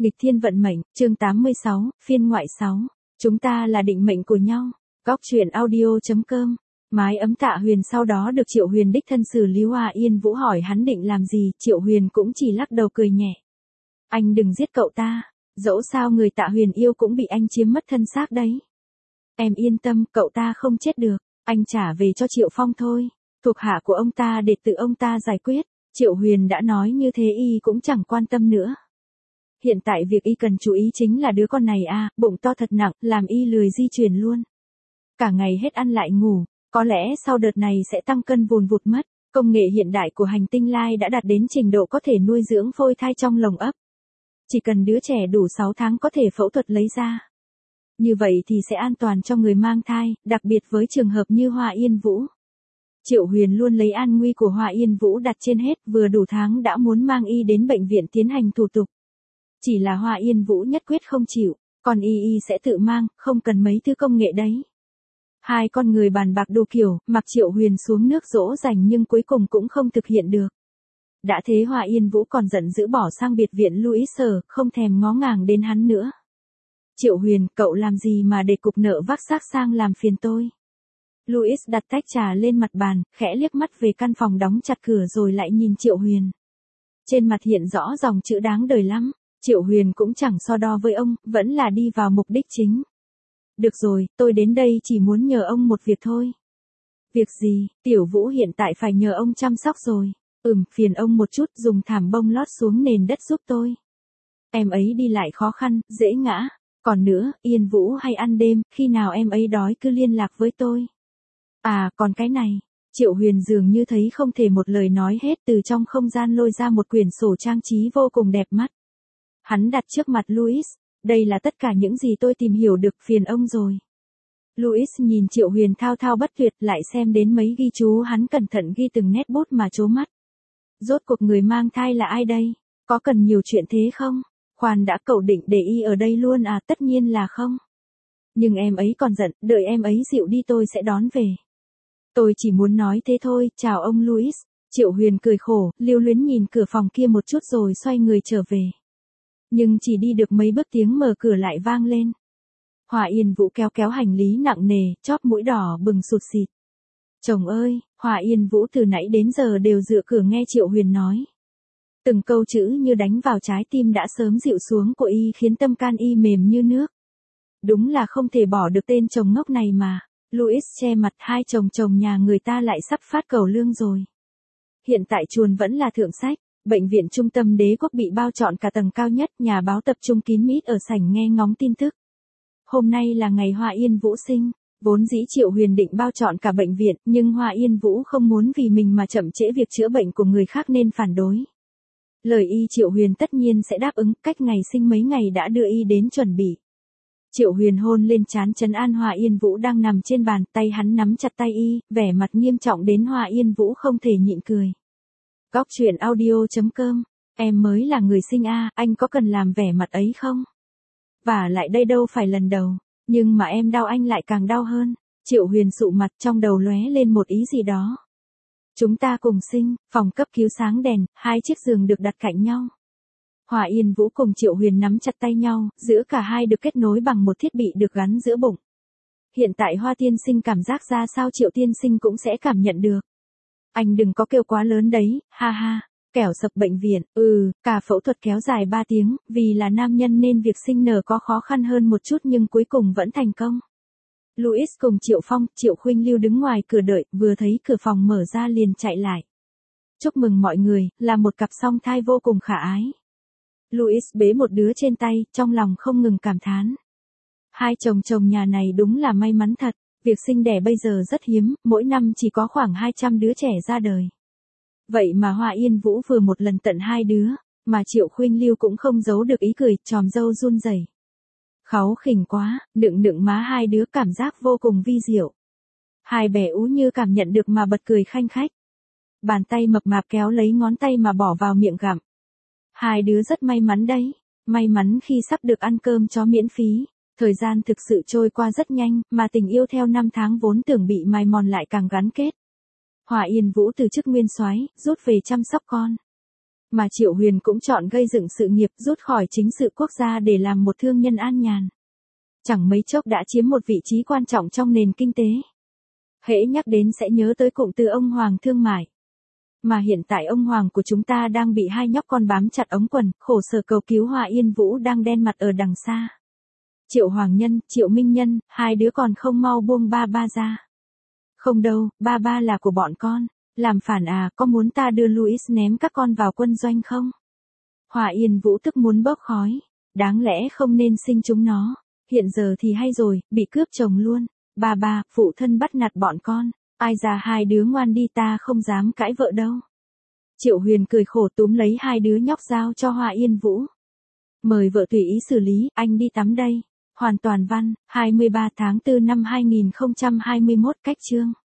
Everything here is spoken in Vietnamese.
Nghịch thiên vận mệnh, chương 86, phiên ngoại 6. Chúng ta là định mệnh của nhau. Góc truyện audio.com. Mái ấm Tạ Huyền sau đó được Triệu Huyền đích thân xử lý. Hoa Yên Vũ hỏi hắn định làm gì, Triệu Huyền cũng chỉ lắc đầu cười nhẹ. Anh đừng giết cậu ta, dẫu sao người Tạ Huyền yêu cũng bị anh chiếm mất thân xác đấy. Em yên tâm, cậu ta không chết được, anh trả về cho Triệu Phong thôi, thuộc hạ của ông ta để tự ông ta giải quyết. Triệu Huyền đã nói như thế y cũng chẳng quan tâm nữa. Hiện tại việc y cần chú ý chính là đứa con này bụng to thật nặng, làm y lười di chuyển luôn. Cả ngày hết ăn lại ngủ, có lẽ sau đợt này sẽ tăng cân vùn vụt mất. Công nghệ hiện đại của hành tinh Lai đã đạt đến trình độ có thể nuôi dưỡng phôi thai trong lồng ấp. Chỉ cần đứa trẻ đủ 6 tháng có thể phẫu thuật lấy ra. Như vậy thì sẽ an toàn cho người mang thai, đặc biệt với trường hợp như Hoa Yên Vũ. Triệu Huyền luôn lấy an nguy của Hoa Yên Vũ đặt trên hết, vừa đủ tháng đã muốn mang y đến bệnh viện tiến hành thủ tục. Chỉ là Hoa Yên Vũ nhất quyết không chịu, còn y sẽ tự mang, không cần mấy thứ công nghệ đấy. Hai con người bàn bạc đủ kiểu, mặc Triệu Huyền xuống nước dỗ dành nhưng cuối cùng cũng không thực hiện được. Đã thế Hoa Yên Vũ còn giận dữ bỏ sang biệt viện Louis sở, không thèm ngó ngàng đến hắn nữa. Triệu Huyền, cậu làm gì mà để cục nợ vác xác sang làm phiền tôi? Louis đặt tách trà lên mặt bàn, khẽ liếc mắt về căn phòng đóng chặt cửa rồi lại nhìn Triệu Huyền. Trên mặt hiện rõ dòng chữ đáng đời lắm. Triệu Huyền cũng chẳng so đo với ông, vẫn là đi vào mục đích chính. Được rồi, tôi đến đây chỉ muốn nhờ ông một việc thôi. Việc gì? Tiểu Vũ hiện tại phải nhờ ông chăm sóc rồi. Phiền ông một chút, dùng thảm bông lót xuống nền đất giúp tôi. Em ấy đi lại khó khăn, dễ ngã. Còn nữa, Yên Vũ hay ăn đêm, khi nào em ấy đói cứ liên lạc với tôi. Còn cái này. Triệu Huyền dường như thấy không thể một lời nói hết, từ trong không gian lôi ra một quyển sổ trang trí vô cùng đẹp mắt. Hắn đặt trước mặt Louis, đây là tất cả những gì tôi tìm hiểu được, phiền ông rồi. Louis nhìn Triệu Huyền thao thao bất tuyệt, lại xem đến mấy ghi chú hắn cẩn thận ghi từng nét bút mà trố mắt. Rốt cuộc người mang thai là ai đây? Có cần nhiều chuyện thế không? Khoan đã, cậu định để y ở đây luôn tất nhiên là không. Nhưng em ấy còn giận, đợi em ấy dịu đi tôi sẽ đón về. Tôi chỉ muốn nói thế thôi, chào ông Louis. Triệu Huyền cười khổ, lưu luyến nhìn cửa phòng kia một chút rồi xoay người trở về. Nhưng chỉ đi được mấy bước tiếng mở cửa lại vang lên. Hoa Yên Vũ kéo hành lý nặng nề, chóp mũi đỏ bừng sụt xịt. Chồng ơi, Hoa Yên Vũ từ nãy đến giờ đều dựa cửa nghe Triệu Huyền nói. Từng câu chữ như đánh vào trái tim đã sớm dịu xuống của y, khiến tâm can y mềm như nước. Đúng là không thể bỏ được tên chồng ngốc này mà. Louis che mặt, hai chồng nhà người ta lại sắp phát cầu lương rồi. Hiện tại chuồn vẫn là thượng sách. Bệnh viện trung tâm Đế Quốc bị bao trọn cả tầng cao nhất, nhà báo tập trung kín mít ở sảnh nghe ngóng tin tức. Hôm nay là ngày Hoa Yên Vũ sinh, vốn dĩ Triệu Huyền định bao trọn cả bệnh viện, nhưng Hoa Yên Vũ không muốn vì mình mà chậm trễ việc chữa bệnh của người khác nên phản đối. Lời y Triệu Huyền tất nhiên sẽ đáp ứng, cách ngày sinh mấy ngày đã đưa y đến chuẩn bị. Triệu Huyền hôn lên trán trấn an Hoa Yên Vũ đang nằm trên bàn, tay hắn nắm chặt tay y, vẻ mặt nghiêm trọng đến Hoa Yên Vũ không thể nhịn cười. Góc truyện audio.com. Em mới là người sinh anh có cần làm vẻ mặt ấy không? Và lại đây đâu phải lần đầu, nhưng mà em đau anh lại càng đau hơn. Triệu Huyền sụ mặt, trong đầu lóe lên một ý gì đó. Chúng ta cùng sinh, phòng cấp cứu sáng đèn, hai chiếc giường được đặt cạnh nhau. Hoa Yên Vũ cùng Triệu Huyền nắm chặt tay nhau, giữa cả hai được kết nối bằng một thiết bị được gắn giữa bụng. Hiện tại Hoa tiên sinh cảm giác ra sao Triệu tiên sinh cũng sẽ cảm nhận được. Anh đừng có kêu quá lớn đấy, ha ha, kẻo sập bệnh viện. Cả phẫu thuật kéo dài 3 tiếng, vì là nam nhân nên việc sinh nở có khó khăn hơn một chút nhưng cuối cùng vẫn thành công. Louis cùng Triệu Phong, Triệu Khuynh Lưu đứng ngoài cửa đợi, vừa thấy cửa phòng mở ra liền chạy lại. Chúc mừng mọi người, là một cặp song thai vô cùng khả ái. Louis bế một đứa trên tay, trong lòng không ngừng cảm thán. Hai chồng nhà này đúng là may mắn thật. Việc sinh đẻ bây giờ rất hiếm, mỗi năm chỉ có khoảng 200 đứa trẻ ra đời. Vậy mà Hoa Yên Vũ vừa một lần tận 2 đứa, mà Triệu Khuynh Lưu cũng không giấu được ý cười, chòm râu run rẩy. Kháu khỉnh quá, nựng má hai đứa cảm giác vô cùng vi diệu. Hai bé ú như cảm nhận được mà bật cười khanh khách. Bàn tay mập mạp kéo lấy ngón tay mà bỏ vào miệng gặm. Hai đứa rất may mắn đấy, may mắn khi sắp được ăn cơm chó miễn phí. Thời gian thực sự trôi qua rất nhanh, mà tình yêu theo năm tháng vốn tưởng bị mài mòn lại càng gắn kết. Hoa Yên Vũ từ chức nguyên soái, rút về chăm sóc con. Mà Triệu Huyền cũng chọn gây dựng sự nghiệp rút khỏi chính sự quốc gia để làm một thương nhân an nhàn. Chẳng mấy chốc đã chiếm một vị trí quan trọng trong nền kinh tế. Hễ nhắc đến sẽ nhớ tới cụm từ ông Hoàng thương mại. Mà hiện tại ông Hoàng của chúng ta đang bị hai nhóc con bám chặt ống quần, khổ sở cầu cứu. Hòa Yên Vũ đang đen mặt ở đằng xa. Triệu Hoàng Nhân, Triệu Minh Nhân, hai đứa còn không mau buông ba ba ra. Không đâu, ba ba là của bọn con. Làm phản à, có muốn ta đưa Louis ném các con vào quân doanh không? Hòa Yên Vũ tức muốn bốc khói. Đáng lẽ không nên sinh chúng nó. Hiện giờ thì hay rồi, bị cướp chồng luôn. Ba ba, phụ thân bắt nạt bọn con. Ai ra hai đứa ngoan đi, ta không dám cãi vợ đâu. Triệu Huyền cười khổ túm lấy hai đứa nhóc giao cho Hòa Yên Vũ. Mời vợ tùy ý xử lý, anh đi tắm đây. Hoàn toàn văn, 23 tháng 4 năm 2021 cách chương.